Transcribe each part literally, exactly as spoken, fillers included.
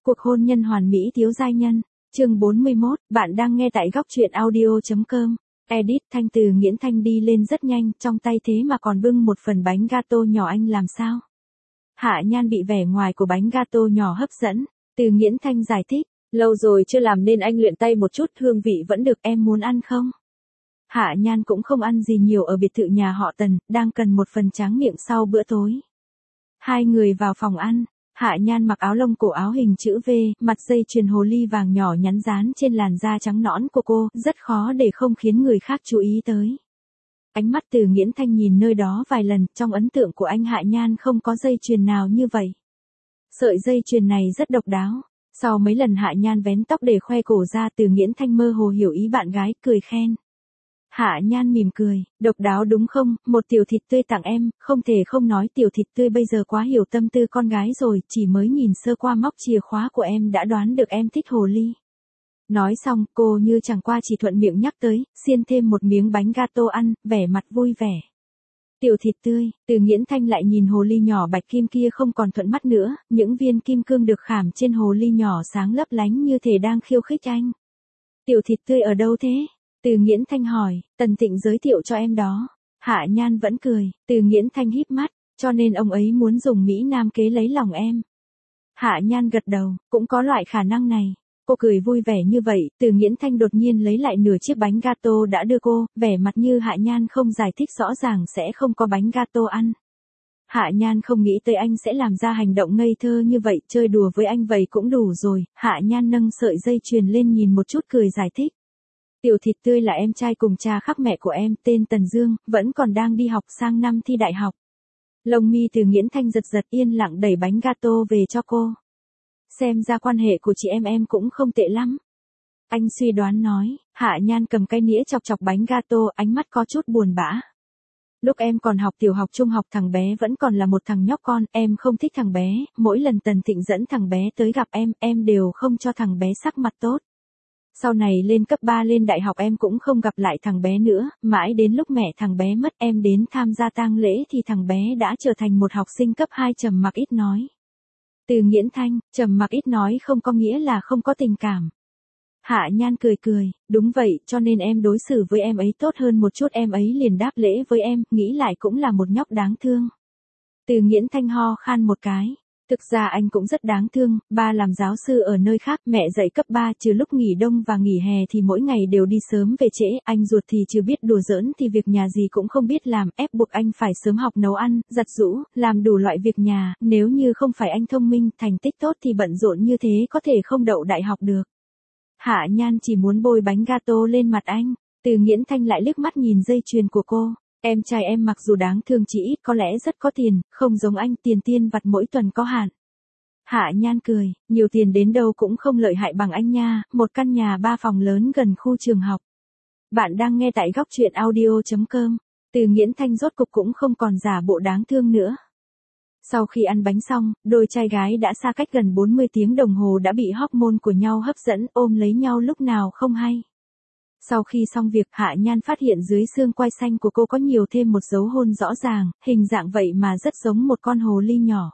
Cuộc hôn nhân hoàn mỹ thiếu giai nhân, chương bốn mươi mốt, bạn đang nghe tại góc truyện audio.com. Edit Thanh Từ Nghiễn Thanh đi lên rất nhanh, trong tay thế mà còn bưng một phần bánh gato nhỏ, anh làm sao? Hạ Nhan bị vẻ ngoài của bánh gato nhỏ hấp dẫn, Từ Nghiễn Thanh giải thích, lâu rồi chưa làm nên anh luyện tay một chút, hương vị vẫn được, em muốn ăn không? Hạ Nhan cũng không ăn gì nhiều ở biệt thự nhà họ Tần, đang cần một phần tráng miệng sau bữa tối. Hai người vào phòng ăn. Hạ Nhan mặc áo lông cổ áo hình chữ V, mặt dây chuyền hồ ly vàng nhỏ nhắn dán trên làn da trắng nõn của cô, rất khó để không khiến người khác chú ý tới. Ánh mắt Từ Nghiễn Thanh nhìn nơi đó vài lần, trong ấn tượng của anh Hạ Nhan không có dây chuyền nào như vậy. Sợi dây chuyền này rất độc đáo. Sau mấy lần Hạ Nhan vén tóc để khoe cổ ra, Từ Nghiễn Thanh mơ hồ hiểu ý bạn gái, cười khen. Hạ Nhan mỉm cười, độc đáo đúng không, một tiểu thịt tươi tặng em, không thể không nói tiểu thịt tươi bây giờ quá hiểu tâm tư con gái rồi, chỉ mới nhìn sơ qua móc chìa khóa của em đã đoán được em thích hồ ly. Nói xong, cô như chẳng qua chỉ thuận miệng nhắc tới, xiên thêm một miếng bánh gato ăn, vẻ mặt vui vẻ. Tiểu thịt tươi, Từ Nghiễn Thanh lại nhìn hồ ly nhỏ bạch kim kia không còn thuận mắt nữa, những viên kim cương được khảm trên hồ ly nhỏ sáng lấp lánh như thể đang khiêu khích anh. Tiểu thịt tươi ở đâu thế? Từ Nghiễn Thanh hỏi, Tần Tịnh giới thiệu cho em đó. Hạ Nhan vẫn cười, Từ Nghiễn Thanh híp mắt, cho nên ông ấy muốn dùng Mỹ Nam kế lấy lòng em. Hạ Nhan gật đầu, cũng có loại khả năng này. Cô cười vui vẻ như vậy, Từ Nghiễn Thanh đột nhiên lấy lại nửa chiếc bánh gato đã đưa cô, vẻ mặt như Hạ Nhan không giải thích rõ ràng sẽ không có bánh gato ăn. Hạ Nhan không nghĩ tới anh sẽ làm ra hành động ngây thơ như vậy, chơi đùa với anh vậy cũng đủ rồi. Hạ Nhan nâng sợi dây chuyền lên nhìn một chút cười giải thích. Tiểu thịt tươi là em trai cùng cha khác mẹ của em, tên Tần Dương, vẫn còn đang đi học sang năm thi đại học. Lông mi Từ Nghiễn Thanh giật giật, yên lặng đẩy bánh gato về cho cô. Xem ra quan hệ của chị em em cũng không tệ lắm. Anh suy đoán nói. Hạ Nhan cầm cái nĩa chọc chọc bánh gato, ánh mắt có chút buồn bã. Lúc em còn học tiểu học trung học thằng bé vẫn còn là một thằng nhóc con, em không thích thằng bé, mỗi lần Tần Thịnh dẫn thằng bé tới gặp em, em đều không cho thằng bé sắc mặt tốt. Sau này lên cấp ba lên đại học em cũng không gặp lại thằng bé nữa, mãi đến lúc mẹ thằng bé mất em đến tham gia tang lễ thì thằng bé đã trở thành một học sinh cấp hai trầm mặc ít nói. Từ Nghiễn Thanh, trầm mặc ít nói không có nghĩa là không có tình cảm. Hạ Nhan cười cười, đúng vậy, cho nên em đối xử với em ấy tốt hơn một chút, em ấy liền đáp lễ với em, nghĩ lại cũng là một nhóc đáng thương. Từ Nghiễn Thanh ho khan một cái. Thực ra anh cũng rất đáng thương, ba làm giáo sư ở nơi khác, mẹ dạy cấp ba, trừ lúc nghỉ đông và nghỉ hè thì mỗi ngày đều đi sớm về trễ, anh ruột thì trừ biết đùa giỡn thì việc nhà gì cũng không biết làm, ép buộc anh phải sớm học nấu ăn, giặt giũ, làm đủ loại việc nhà, nếu như không phải anh thông minh, thành tích tốt thì bận rộn như thế có thể không đậu đại học được. Hạ Nhan chỉ muốn bôi bánh gato lên mặt anh, Từ Nghiễn Thanh lại liếc mắt nhìn dây chuyền của cô. Em trai em mặc dù đáng thương chỉ ít có lẽ rất có tiền, không giống anh, tiền tiên vặt mỗi tuần có hạn. Hạ Nhan cười, nhiều tiền đến đâu cũng không lợi hại bằng anh nha, một căn nhà ba phòng lớn gần khu trường học. Bạn đang nghe tại góc truyện audio.com. Từ Nghiễn Thanh rốt cục cũng không còn giả bộ đáng thương nữa. Sau khi ăn bánh xong, đôi trai gái đã xa cách gần bốn mươi tiếng đồng hồ đã bị hormone của nhau hấp dẫn, ôm lấy nhau lúc nào không hay. Sau khi xong việc, Hạ Nhan phát hiện dưới xương quai xanh của cô có nhiều thêm một dấu hôn rõ ràng, hình dạng vậy mà rất giống một con hồ ly nhỏ.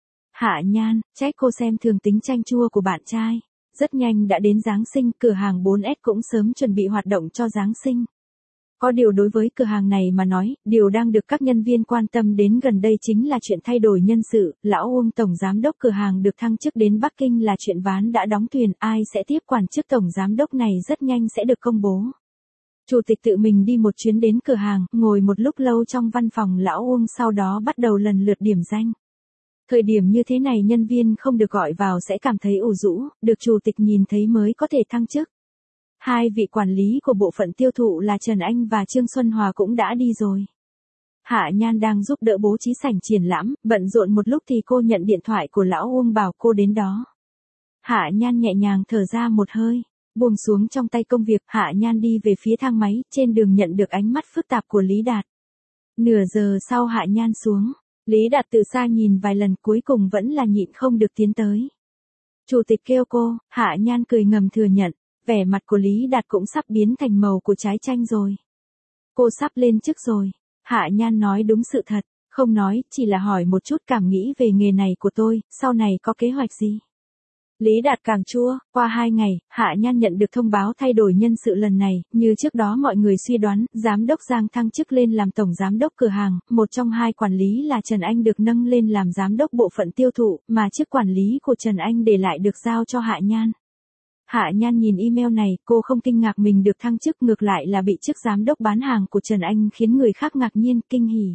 Hạ Nhan, trách cô xem thường tính chanh chua của bạn trai. Rất nhanh đã đến Giáng sinh, cửa hàng bốn S cũng sớm chuẩn bị hoạt động cho Giáng sinh. Có điều đối với cửa hàng này mà nói, điều đang được các nhân viên quan tâm đến gần đây chính là chuyện thay đổi nhân sự, lão Uông tổng giám đốc cửa hàng được thăng chức đến Bắc Kinh là chuyện ván đã đóng thuyền, ai sẽ tiếp quản chức tổng giám đốc này rất nhanh sẽ được công bố. Chủ tịch tự mình đi một chuyến đến cửa hàng, ngồi một lúc lâu trong văn phòng lão Uông, sau đó bắt đầu lần lượt điểm danh. Thời điểm như thế này nhân viên không được gọi vào sẽ cảm thấy ủ rũ, được chủ tịch nhìn thấy mới có thể thăng chức. Hai vị quản lý của bộ phận tiêu thụ là Trần Anh và Trương Xuân Hòa cũng đã đi rồi. Hạ Nhan đang giúp đỡ bố trí sảnh triển lãm, bận rộn một lúc thì cô nhận điện thoại của lão Uông bảo cô đến đó. Hạ Nhan nhẹ nhàng thở ra một hơi, buông xuống trong tay công việc, Hạ Nhan đi về phía thang máy, trên đường nhận được ánh mắt phức tạp của Lý Đạt. Nửa giờ sau Hạ Nhan xuống, Lý Đạt từ xa nhìn vài lần cuối cùng vẫn là nhịn không được tiến tới. Chủ tịch kêu cô, Hạ Nhan cười ngầm thừa nhận. Vẻ mặt của Lý Đạt cũng sắp biến thành màu của trái chanh rồi. Cô sắp lên chức rồi. Hạ Nhan nói đúng sự thật, không nói, chỉ là hỏi một chút cảm nghĩ về nghề này của tôi, sau này có kế hoạch gì? Lý Đạt càng chua, qua hai ngày, Hạ Nhan nhận được thông báo thay đổi nhân sự lần này, như trước đó mọi người suy đoán, giám đốc Giang thăng chức lên làm tổng giám đốc cửa hàng, một trong hai quản lý là Trần Anh được nâng lên làm giám đốc bộ phận tiêu thụ, mà chức quản lý của Trần Anh để lại được giao cho Hạ Nhan. Hạ Nhan nhìn email này, cô không kinh ngạc mình được thăng chức, ngược lại là bị chức giám đốc bán hàng của Trần Anh khiến người khác ngạc nhiên, kinh hỉ.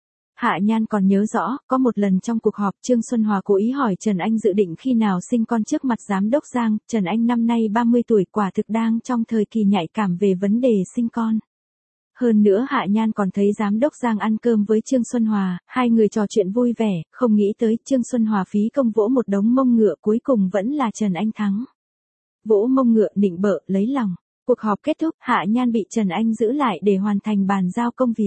Hạ Nhan còn nhớ rõ, có một lần trong cuộc họp Trương Xuân Hòa cố ý hỏi Trần Anh dự định khi nào sinh con trước mặt giám đốc Giang, Trần Anh năm nay ba mươi tuổi, quả thực đang trong thời kỳ nhạy cảm về vấn đề sinh con. Hơn nữa Hạ Nhan còn thấy giám đốc Giang ăn cơm với Trương Xuân Hòa, hai người trò chuyện vui vẻ, không nghĩ tới Trương Xuân Hòa phí công vỗ một đống mông ngựa, cuối cùng vẫn là Trần Anh thắng. Vỗ mông ngựa nịnh bợ, lấy lòng. Cuộc họp kết thúc, Hạ Nhan bị Trần Anh giữ lại để hoàn thành bàn giao công việc.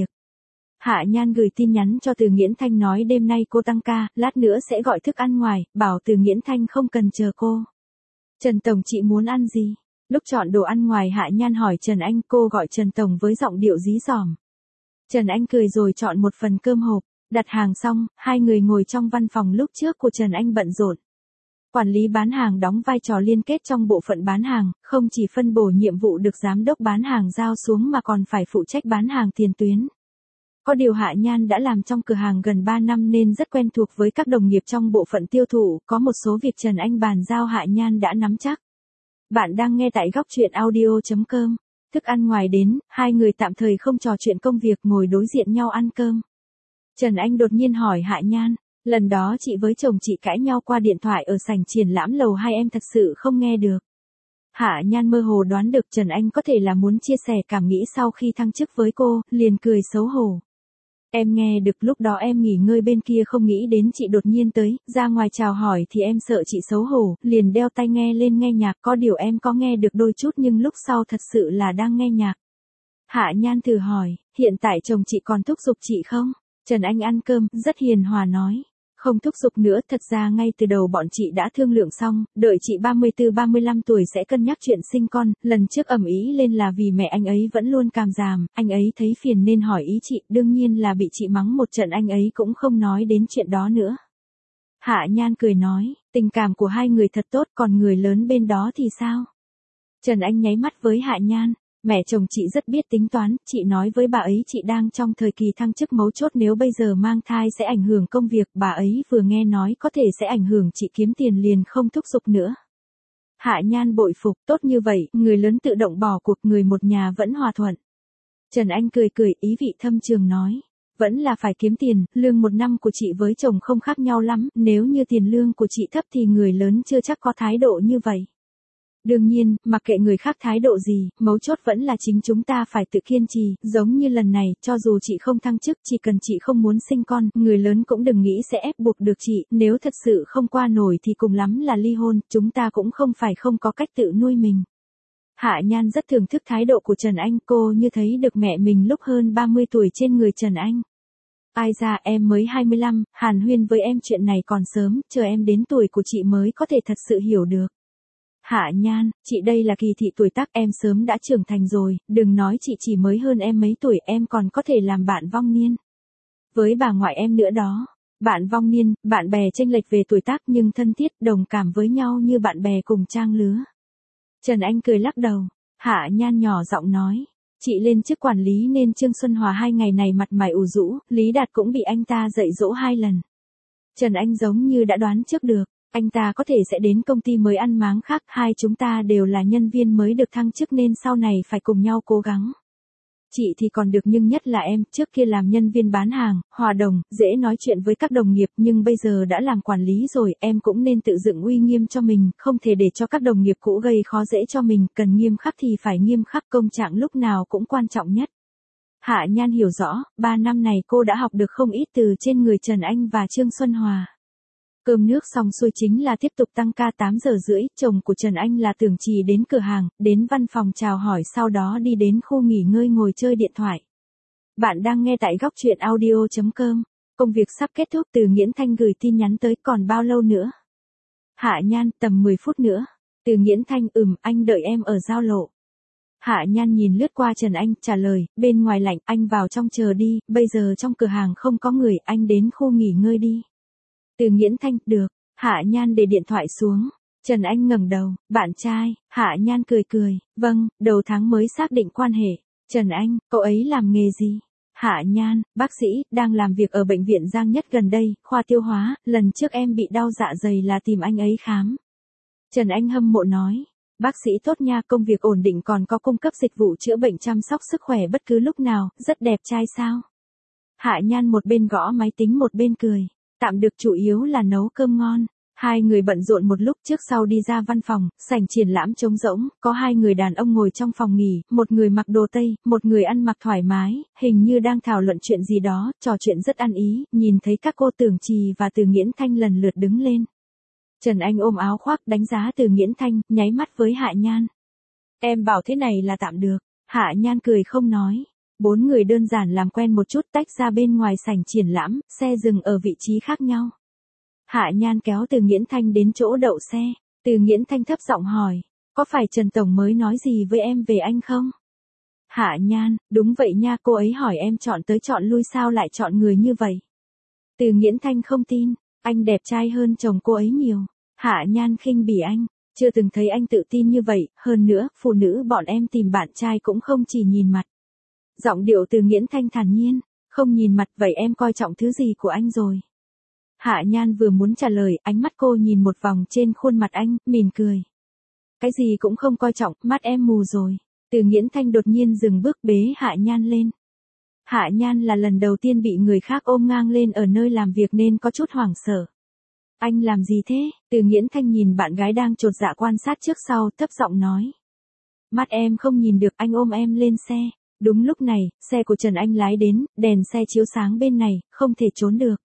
Hạ Nhan gửi tin nhắn cho Từ Nghiễn Thanh nói đêm nay cô tăng ca, lát nữa sẽ gọi thức ăn ngoài, bảo Từ Nghiễn Thanh không cần chờ cô. Trần Tổng chị muốn ăn gì? Lúc chọn đồ ăn ngoài Hạ Nhan hỏi Trần Anh, cô gọi Trần Tổng với giọng điệu dí dỏm. Trần Anh cười rồi chọn một phần cơm hộp, đặt hàng xong, hai người ngồi trong văn phòng lúc trước của Trần Anh bận rộn. Quản lý bán hàng đóng vai trò liên kết trong bộ phận bán hàng, không chỉ phân bổ nhiệm vụ được giám đốc bán hàng giao xuống mà còn phải phụ trách bán hàng tiền tuyến. Có điều Hạ Nhan đã làm trong cửa hàng gần ba năm nên rất quen thuộc với các đồng nghiệp trong bộ phận tiêu thụ, có một số việc Trần Anh bàn giao Hạ Nhan đã nắm chắc. Bạn đang nghe tại góc truyện audio chấm com. Thức ăn ngoài đến, hai người tạm thời không trò chuyện công việc, ngồi đối diện nhau ăn cơm. Trần Anh đột nhiên hỏi Hạ Nhan, lần đó chị với chồng chị cãi nhau qua điện thoại ở sảnh triển lãm lầu hai em thật sự không nghe được. Hạ Nhan mơ hồ đoán được Trần Anh có thể là muốn chia sẻ cảm nghĩ sau khi thăng chức với cô, liền cười xấu hổ. Em nghe được, lúc đó em nghỉ ngơi bên kia không nghĩ đến chị đột nhiên tới, ra ngoài chào hỏi thì em sợ chị xấu hổ, liền đeo tai nghe lên nghe nhạc, có điều em có nghe được đôi chút nhưng lúc sau thật sự là đang nghe nhạc. Hạ Nhan thử hỏi, hiện tại chồng chị còn thúc giục chị không? Trần Anh ăn cơm, rất hiền hòa nói. Không thúc giục nữa, thật ra ngay từ đầu bọn chị đã thương lượng xong, đợi chị ba mươi tư ba mươi lăm tuổi sẽ cân nhắc chuyện sinh con, lần trước ầm ĩ lên là vì mẹ anh ấy vẫn luôn càm ràm, anh ấy thấy phiền nên hỏi ý chị, đương nhiên là bị chị mắng một trận anh ấy cũng không nói đến chuyện đó nữa. Hạ Nhan cười nói, tình cảm của hai người thật tốt, còn người lớn bên đó thì sao? Trần Anh nháy mắt với Hạ Nhan. Mẹ chồng chị rất biết tính toán, chị nói với bà ấy chị đang trong thời kỳ thăng chức mấu chốt, nếu bây giờ mang thai sẽ ảnh hưởng công việc, bà ấy vừa nghe nói có thể sẽ ảnh hưởng chị kiếm tiền liền không thúc giục nữa. Hạ Nhan bội phục, tốt như vậy, người lớn tự động bỏ cuộc, người một nhà vẫn hòa thuận. Trần Anh cười cười, ý vị thâm trường nói, vẫn là phải kiếm tiền, lương một năm của chị với chồng không khác nhau lắm, nếu như tiền lương của chị thấp thì người lớn chưa chắc có thái độ như vậy. Đương nhiên, mặc kệ người khác thái độ gì, mấu chốt vẫn là chính chúng ta phải tự kiên trì, giống như lần này, cho dù chị không thăng chức, chỉ cần chị không muốn sinh con, người lớn cũng đừng nghĩ sẽ ép buộc được chị, nếu thật sự không qua nổi thì cùng lắm là ly hôn, chúng ta cũng không phải không có cách tự nuôi mình. Hạ Nhan rất thưởng thức thái độ của Trần Anh, cô như thấy được mẹ mình lúc hơn ba mươi tuổi trên người Trần Anh. Ai ra em mới hai mươi lăm, hàn huyên với em chuyện này còn sớm, chờ em đến tuổi của chị mới có thể thật sự hiểu được. Hạ Nhan, chị đây là kỳ thị tuổi tác, em sớm đã trưởng thành rồi, đừng nói chị chỉ mới hơn em mấy tuổi, em còn có thể làm bạn vong niên. Với bà ngoại em nữa đó, bạn vong niên, bạn bè chênh lệch về tuổi tác nhưng thân thiết, đồng cảm với nhau như bạn bè cùng trang lứa. Trần Anh cười lắc đầu, Hạ Nhan nhỏ giọng nói, chị lên chức quản lý nên Trương Xuân Hòa hai ngày này mặt mày ủ rũ, Lý Đạt cũng bị anh ta dạy dỗ hai lần. Trần Anh giống như đã đoán trước được. Anh ta có thể sẽ đến công ty mới ăn máng khác, hai chúng ta đều là nhân viên mới được thăng chức nên sau này phải cùng nhau cố gắng. Chị thì còn được nhưng nhất là em, trước kia làm nhân viên bán hàng, hòa đồng, dễ nói chuyện với các đồng nghiệp nhưng bây giờ đã làm quản lý rồi, em cũng nên tự dựng uy nghiêm cho mình, không thể để cho các đồng nghiệp cũ gây khó dễ cho mình, cần nghiêm khắc thì phải nghiêm khắc, công trạng lúc nào cũng quan trọng nhất. Hạ Nhan hiểu rõ, ba năm này cô đã học được không ít từ trên người Trần Anh và Trương Xuân Hòa. Cơm nước xong xuôi chính là tiếp tục tăng ca tám giờ rưỡi, chồng của Trần Anh là Tưởng Trì đến cửa hàng, đến văn phòng chào hỏi sau đó đi đến khu nghỉ ngơi ngồi chơi điện thoại. Bạn đang nghe tại góc truyện audio chấm com, công việc sắp kết thúc, Từ Nghiễn Thanh gửi tin nhắn tới, còn bao lâu nữa? Hạ Nhan, tầm mười phút nữa. Từ Nghiễn Thanh, ừm, anh đợi em ở giao lộ. Hạ Nhan nhìn lướt qua Trần Anh, trả lời, bên ngoài lạnh, anh vào trong chờ đi, bây giờ trong cửa hàng không có người, anh đến khu nghỉ ngơi đi. Từ Nghiễn Thanh, được. Hạ Nhan để điện thoại xuống. Trần Anh ngẩng đầu, bạn trai, Hạ Nhan cười cười, vâng, đầu tháng mới xác định quan hệ. Trần Anh, cậu ấy làm nghề gì? Hạ Nhan, bác sĩ, đang làm việc ở bệnh viện Giang Nhất gần đây, khoa tiêu hóa, lần trước em bị đau dạ dày là tìm anh ấy khám. Trần Anh hâm mộ nói, bác sĩ tốt nha, công việc ổn định còn có cung cấp dịch vụ chữa bệnh chăm sóc sức khỏe bất cứ lúc nào, rất đẹp trai sao? Hạ Nhan một bên gõ máy tính một bên cười, tạm được, chủ yếu là nấu cơm ngon. Hai người bận rộn một lúc, trước sau đi ra văn phòng, sảnh triển lãm trống rỗng, có hai người đàn ông ngồi trong phòng nghỉ, một người mặc đồ tây, một người ăn mặc thoải mái, hình như đang thảo luận chuyện gì đó, trò chuyện rất ăn ý, nhìn thấy các cô Tưởng Trì và Từ Nghiễn Thanh lần lượt đứng lên. Trần Anh ôm áo khoác đánh giá Từ Nghiễn Thanh, nháy mắt với Hạ Nhan. Em bảo thế này là tạm được. Hạ Nhan cười không nói. Bốn người đơn giản làm quen một chút, tách ra bên ngoài sảnh triển lãm, xe dừng ở vị trí khác nhau. Hạ Nhan kéo Từ Nghiễn Thanh đến chỗ đậu xe. Từ Nghiễn Thanh thấp giọng hỏi, có phải Trần Tổng mới nói gì với em về anh không? Hạ Nhan, đúng vậy nha, cô ấy hỏi em chọn tới chọn lui sao lại chọn người như vậy. Từ Nghiễn Thanh không tin, anh đẹp trai hơn chồng cô ấy nhiều. Hạ Nhan khinh bỉ anh, chưa từng thấy anh tự tin như vậy, hơn nữa, phụ nữ bọn em tìm bạn trai cũng không chỉ nhìn mặt. Giọng điệu Từ Nghiễn Thanh thản nhiên, không nhìn mặt, vậy em coi trọng thứ gì của anh rồi? Hạ Nhan vừa muốn trả lời, ánh mắt cô nhìn một vòng trên khuôn mặt anh, mỉm cười. Cái gì cũng không coi trọng, mắt em mù rồi. Từ Nghiễn Thanh đột nhiên dừng bước bế Hạ Nhan lên. Hạ Nhan là lần đầu tiên bị người khác ôm ngang lên ở nơi làm việc nên có chút hoảng sợ. Anh làm gì thế? Từ Nghiễn Thanh nhìn bạn gái đang chột dạ quan sát trước sau, thấp giọng nói. Mắt em không nhìn được, anh ôm em lên xe. Đúng lúc này, xe của Trần Anh lái đến, đèn xe chiếu sáng bên này, không thể trốn được.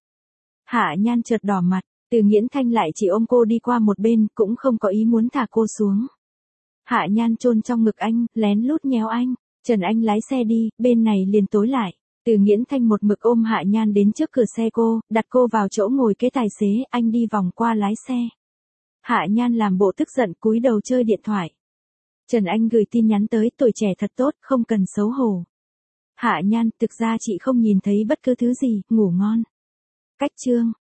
Hạ Nhan chợt đỏ mặt, Từ Nghiễn Thanh lại chỉ ôm cô đi qua một bên, cũng không có ý muốn thả cô xuống. Hạ Nhan chôn trong ngực anh, lén lút nhéo anh. Trần Anh lái xe đi, bên này liền tối lại. Từ Nghiễn Thanh một mực ôm Hạ Nhan đến trước cửa xe cô, đặt cô vào chỗ ngồi kế tài xế, anh đi vòng qua lái xe. Hạ Nhan làm bộ tức giận, cúi đầu chơi điện thoại. Trần Anh gửi tin nhắn tới, tuổi trẻ thật tốt, không cần xấu hổ. Hạ Nhan, thực ra chị không nhìn thấy bất cứ thứ gì, ngủ ngon. Cách chương